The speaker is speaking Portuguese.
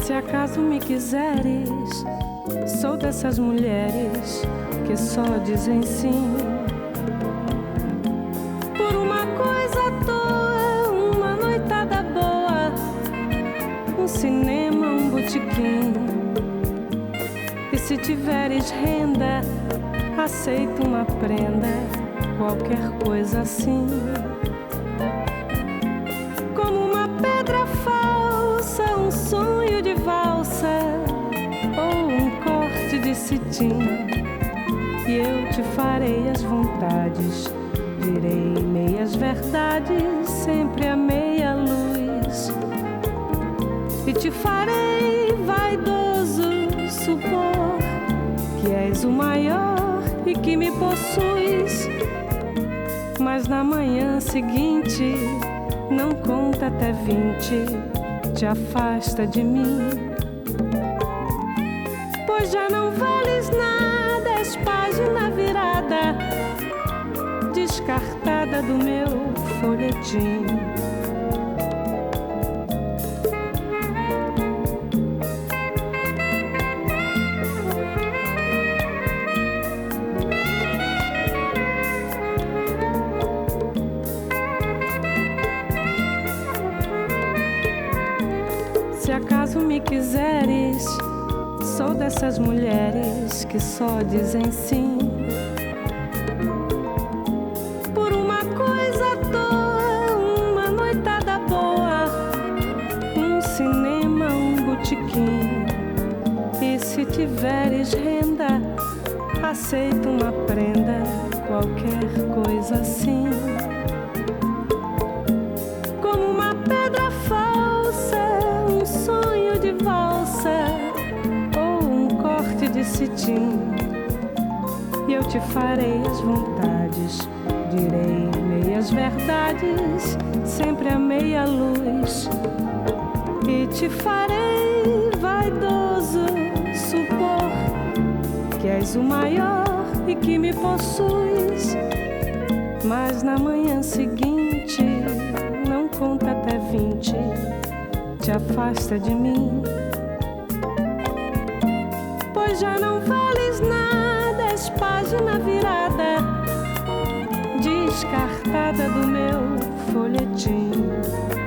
Se acaso me quiseres, sou dessas mulheres que só dizem sim. Por uma coisa à toa, uma noitada boa, um cinema, um botequim. E se tiveres renda, aceito uma prenda, qualquer coisa assim. Como uma pedra falsa, um sonho de valsa ou um corte de cetim. E eu te farei as vontades, direi meias verdades, sempre a meia luz. E te farei vaidoso supor que és o maior e que me possuis. Mas na manhã seguinte, não conta até 20, te afasta de mim. Pois já não vales nada, és página virada, descartada do meu folhetim. Se acaso me quiseres, sou dessas mulheres que só dizem sim. Por uma coisa à toa, uma noitada boa, um cinema, um botequim. E se tiveres renda, aceito uma prenda, qualquer coisa assim. Como uma pedra falsa, um sonho de valsa ou um corte de cetim. E eu te farei as vontades, direi meias verdades, sempre a meia luz. E te farei vaidoso supor que és o maior e que me possuis. Mas na manhã seguinte, não conta até 20, te afasta de mim. Pois já não vales nada, és página virada, descartada do meu folhetim.